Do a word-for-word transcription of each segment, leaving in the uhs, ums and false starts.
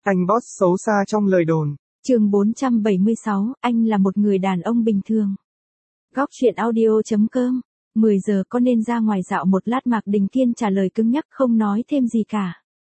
Anh boss xấu xa trong lời đồn. Chương bốn trăm bảy mươi sáu, anh là một người đàn ông bình thường. Góc truyện audio chấm com. mười giờ có nên ra ngoài dạo một lát? Mạc Đình Kiên trả lời cứng nhắc không nói thêm gì cả.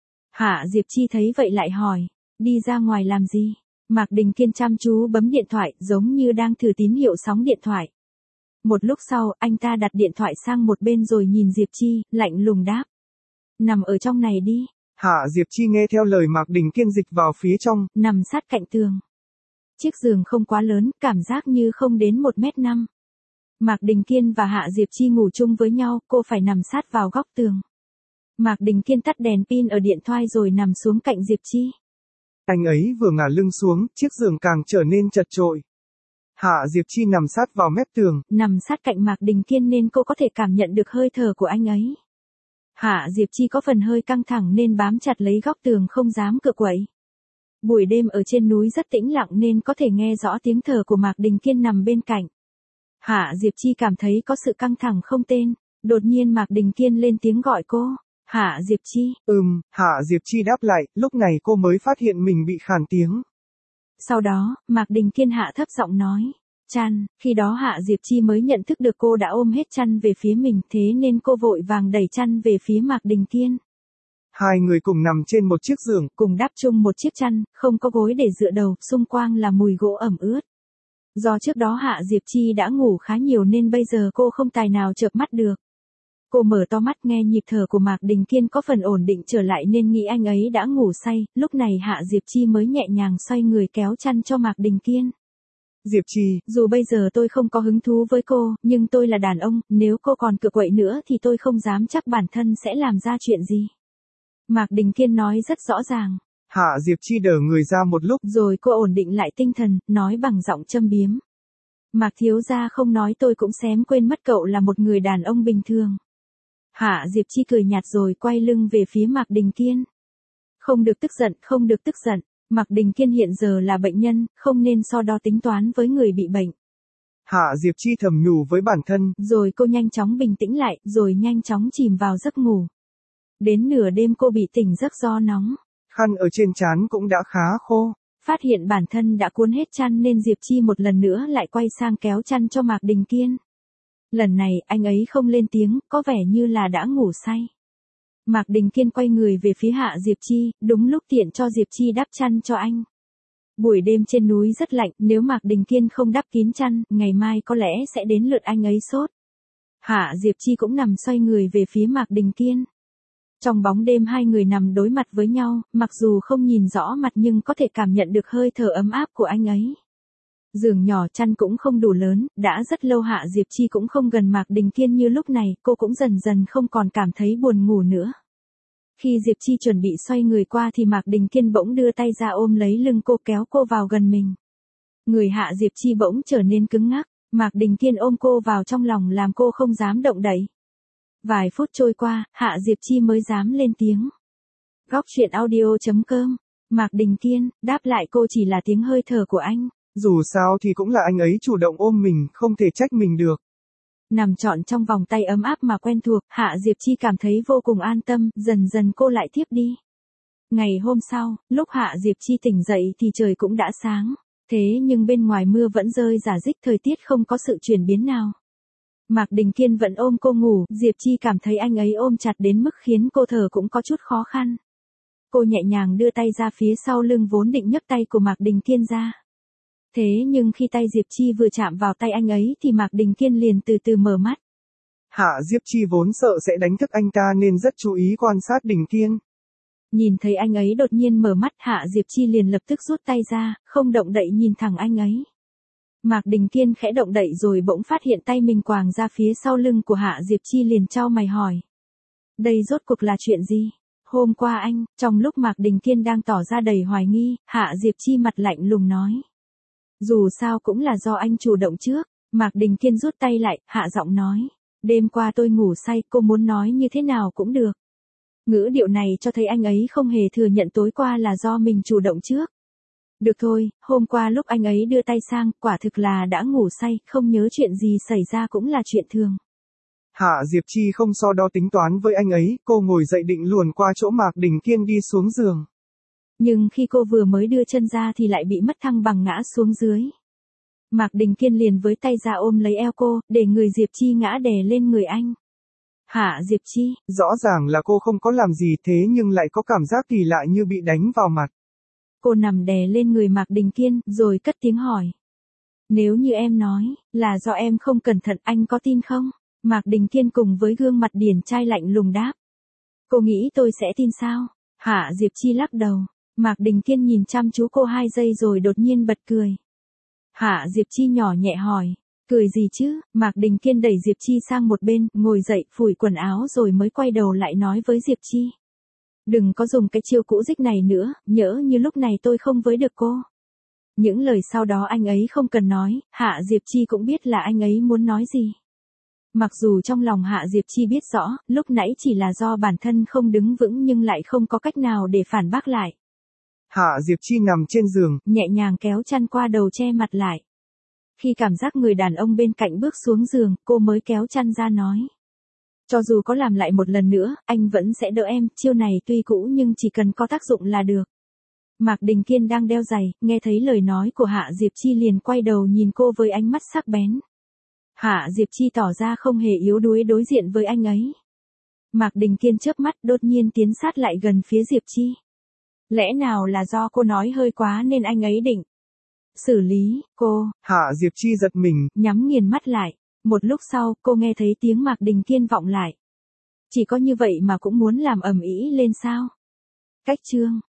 Hạ Diệp Chi thấy vậy lại hỏi, đi ra ngoài làm gì? Mạc Đình Kiên chăm chú bấm điện thoại giống như đang thử tín hiệu sóng điện thoại. Một lúc sau, anh ta đặt điện thoại sang một bên rồi nhìn Diệp Chi, lạnh lùng đáp. Nằm ở trong này đi. Hạ Diệp Chi nghe theo lời Mạc Đình Kiên dịch vào phía trong. Nằm sát cạnh tường. Chiếc giường không quá lớn, cảm giác như không đến một mét năm. Mạc Đình Kiên và Hạ Diệp Chi ngủ chung với nhau, cô phải nằm sát vào góc tường. Mạc Đình Kiên tắt đèn pin ở điện thoại rồi nằm xuống cạnh Diệp Chi. Anh ấy vừa ngả lưng xuống, chiếc giường càng trở nên chật chội. Hạ Diệp Chi nằm sát vào mép tường. Nằm sát cạnh Mạc Đình Kiên nên cô có thể cảm nhận được hơi thở của anh ấy. Hạ Diệp Chi có phần hơi căng thẳng nên bám chặt lấy góc tường không dám cựa quậy. Buổi đêm ở trên núi rất tĩnh lặng nên có thể nghe rõ tiếng thở của Mạc Đình Kiên nằm bên cạnh. Hạ Diệp Chi cảm thấy có sự căng thẳng không tên, đột nhiên Mạc Đình Kiên lên tiếng gọi cô. Hạ Diệp Chi. Ừm, Hạ Diệp Chi đáp lại, lúc này cô mới phát hiện mình bị khàn tiếng. Sau đó, Mạc Đình Kiên hạ thấp giọng nói. Chăn, khi đó Hạ Diệp Chi mới nhận thức được cô đã ôm hết chăn về phía mình, thế nên cô vội vàng đẩy chăn về phía Mạc Đình Kiên. Hai người cùng nằm trên một chiếc giường, cùng đắp chung một chiếc chăn, không có gối để dựa đầu, xung quanh là mùi gỗ ẩm ướt. Do trước đó Hạ Diệp Chi đã ngủ khá nhiều nên bây giờ cô không tài nào chợp mắt được. Cô mở to mắt nghe nhịp thở của Mạc Đình Kiên có phần ổn định trở lại nên nghĩ anh ấy đã ngủ say, lúc này Hạ Diệp Chi mới nhẹ nhàng xoay người kéo chăn cho Mạc Đình Kiên. Diệp Chi, dù bây giờ tôi không có hứng thú với cô, nhưng tôi là đàn ông, nếu cô còn cựa quậy nữa thì tôi không dám chắc bản thân sẽ làm ra chuyện gì. Mạc Đình Kiên nói rất rõ ràng. Hạ Diệp Chi đờ người ra một lúc, rồi cô ổn định lại tinh thần, nói bằng giọng châm biếm. Mạc thiếu gia không nói tôi cũng xém quên mất cậu là một người đàn ông bình thường. Hạ Diệp Chi cười nhạt rồi quay lưng về phía Mạc Đình Kiên. Không được tức giận, không được tức giận. Mạc Đình Kiên hiện giờ là bệnh nhân, không nên so đo tính toán với người bị bệnh. Hạ Diệp Chi thầm nhủ với bản thân. Rồi cô nhanh chóng bình tĩnh lại, rồi nhanh chóng chìm vào giấc ngủ. Đến nửa đêm cô bị tỉnh giấc do nóng. Khăn ở trên trán cũng đã khá khô. Phát hiện bản thân đã cuốn hết chăn nên Diệp Chi một lần nữa lại quay sang kéo chăn cho Mạc Đình Kiên. Lần này anh ấy không lên tiếng, có vẻ như là đã ngủ say. Mạc Đình Kiên quay người về phía Hạ Diệp Chi, đúng lúc tiện cho Diệp Chi đắp chăn cho anh. Buổi đêm trên núi rất lạnh, nếu Mạc Đình Kiên không đắp kín chăn, ngày mai có lẽ sẽ đến lượt anh ấy sốt. Hạ Diệp Chi cũng nằm xoay người về phía Mạc Đình Kiên. Trong bóng đêm hai người nằm đối mặt với nhau, mặc dù không nhìn rõ mặt nhưng có thể cảm nhận được hơi thở ấm áp của anh ấy. Giường nhỏ chăn cũng không đủ lớn, đã rất lâu Hạ Diệp Chi cũng không gần Mạc Đình Kiên như lúc này, cô cũng dần dần không còn cảm thấy buồn ngủ nữa. Khi Diệp Chi chuẩn bị xoay người qua thì Mạc Đình Kiên bỗng đưa tay ra ôm lấy lưng cô kéo cô vào gần mình. Người Hạ Diệp Chi bỗng trở nên cứng ngắc, Mạc Đình Kiên ôm cô vào trong lòng làm cô không dám động đậy. Vài phút trôi qua, Hạ Diệp Chi mới dám lên tiếng. Góc truyện audio chấm com. Mạc Đình Kiên, đáp lại cô chỉ là tiếng hơi thở của anh. Dù sao thì cũng là anh ấy chủ động ôm mình, không thể trách mình được. Nằm trọn trong vòng tay ấm áp mà quen thuộc, Hạ Diệp Chi cảm thấy vô cùng an tâm, dần dần cô lại thiếp đi. Ngày hôm sau, lúc Hạ Diệp Chi tỉnh dậy thì trời cũng đã sáng, thế nhưng bên ngoài mưa vẫn rơi rả rích, thời tiết không có sự chuyển biến nào. Mạc Đình Kiên vẫn ôm cô ngủ, Diệp Chi cảm thấy anh ấy ôm chặt đến mức khiến cô thở cũng có chút khó khăn. Cô nhẹ nhàng đưa tay ra phía sau lưng vốn định nhấc tay của Mạc Đình Kiên ra. Thế nhưng khi tay Diệp Chi vừa chạm vào tay anh ấy thì Mạc Đình Kiên liền từ từ mở mắt. Hạ Diệp Chi vốn sợ sẽ đánh thức anh ta nên rất chú ý quan sát Đình Kiên. Nhìn thấy anh ấy đột nhiên mở mắt, Hạ Diệp Chi liền lập tức rút tay ra, không động đậy nhìn thẳng anh ấy. Mạc Đình Kiên khẽ động đậy rồi bỗng phát hiện tay mình quàng ra phía sau lưng của Hạ Diệp Chi liền chau mày hỏi. Đây rốt cuộc là chuyện gì? Hôm qua anh, trong lúc Mạc Đình Kiên đang tỏ ra đầy hoài nghi, Hạ Diệp Chi mặt lạnh lùng nói. Dù sao cũng là do anh chủ động trước. Mạc Đình Kiên rút tay lại, hạ giọng nói. Đêm qua tôi ngủ say, cô muốn nói như thế nào cũng được. Ngữ điệu này cho thấy anh ấy không hề thừa nhận tối qua là do mình chủ động trước. Được thôi, hôm qua lúc anh ấy đưa tay sang, quả thực là đã ngủ say, không nhớ chuyện gì xảy ra cũng là chuyện thường. Hạ Diệp Chi không so đo tính toán với anh ấy, cô ngồi dậy định luồn qua chỗ Mạc Đình Kiên đi xuống giường. Nhưng khi cô vừa mới đưa chân ra thì lại bị mất thăng bằng ngã xuống dưới. Mạc Đình Kiên liền với tay ra ôm lấy eo cô, để người Diệp Chi ngã đè lên người anh. Hạ Diệp Chi. Rõ ràng là cô không có làm gì thế nhưng lại có cảm giác kỳ lạ như bị đánh vào mặt. Cô nằm đè lên người Mạc Đình Kiên, rồi cất tiếng hỏi. Nếu như em nói, là do em không cẩn thận anh có tin không? Mạc Đình Kiên cùng với gương mặt điển trai lạnh lùng đáp. Cô nghĩ tôi sẽ tin sao? Hạ Diệp Chi lắc đầu. Mạc Đình Kiên nhìn chăm chú cô hai giây rồi đột nhiên bật cười. Hạ Diệp Chi nhỏ nhẹ hỏi. Cười gì chứ? Mạc Đình Kiên đẩy Diệp Chi sang một bên, ngồi dậy, phủi quần áo rồi mới quay đầu lại nói với Diệp Chi. Đừng có dùng cái chiêu cũ dích này nữa, nhỡ như lúc này tôi không với được cô. Những lời sau đó anh ấy không cần nói, Hạ Diệp Chi cũng biết là anh ấy muốn nói gì. Mặc dù trong lòng Hạ Diệp Chi biết rõ, lúc nãy chỉ là do bản thân không đứng vững nhưng lại không có cách nào để phản bác lại. Hạ Diệp Chi nằm trên giường, nhẹ nhàng kéo chăn qua đầu che mặt lại. Khi cảm giác người đàn ông bên cạnh bước xuống giường, cô mới kéo chăn ra nói. Cho dù có làm lại một lần nữa, anh vẫn sẽ đỡ em, chiêu này tuy cũ nhưng chỉ cần có tác dụng là được. Mạc Đình Kiên đang đeo giày, nghe thấy lời nói của Hạ Diệp Chi liền quay đầu nhìn cô với ánh mắt sắc bén. Hạ Diệp Chi tỏ ra không hề yếu đuối đối diện với anh ấy. Mạc Đình Kiên chớp mắt đột nhiên tiến sát lại gần phía Diệp Chi. Lẽ nào là do cô nói hơi quá nên anh ấy định xử lý cô? Hạ Diệp Chi giật mình, nhắm nghiền mắt lại. Một lúc sau, cô nghe thấy tiếng Mạc Đình Kiên vọng lại. Chỉ có như vậy mà cũng muốn làm ầm ĩ lên sao? Cách chương